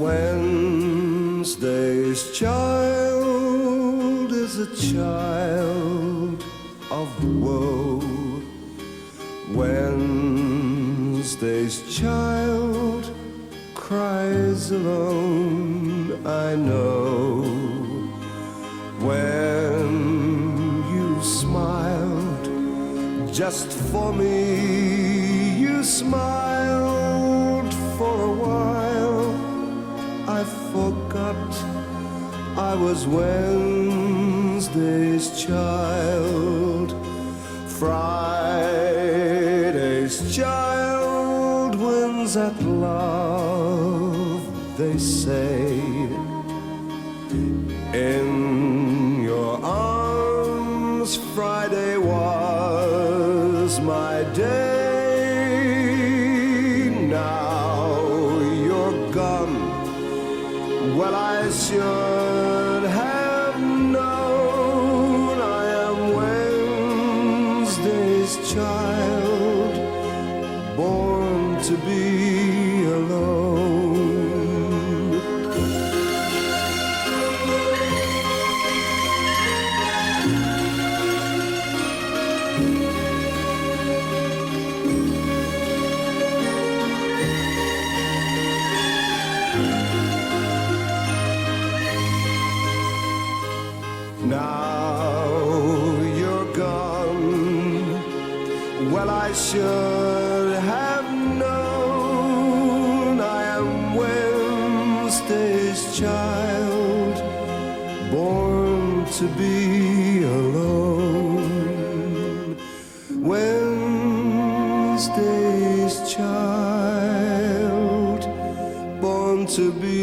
Wednesday's child is a child of woe. Wednesday's child cries alone, I know. When you smiled just for me, you smiled for a while. I forgot I was Wednesday's child. Friday's child wins at love, they say. In your arms, Friday was my day. Now you're gone. Well, I should have known I am Wednesday's child, born to be alone. Now you're gone. Well, I should have known I am Wednesday's child, born to be alone. Wednesday's child, born to be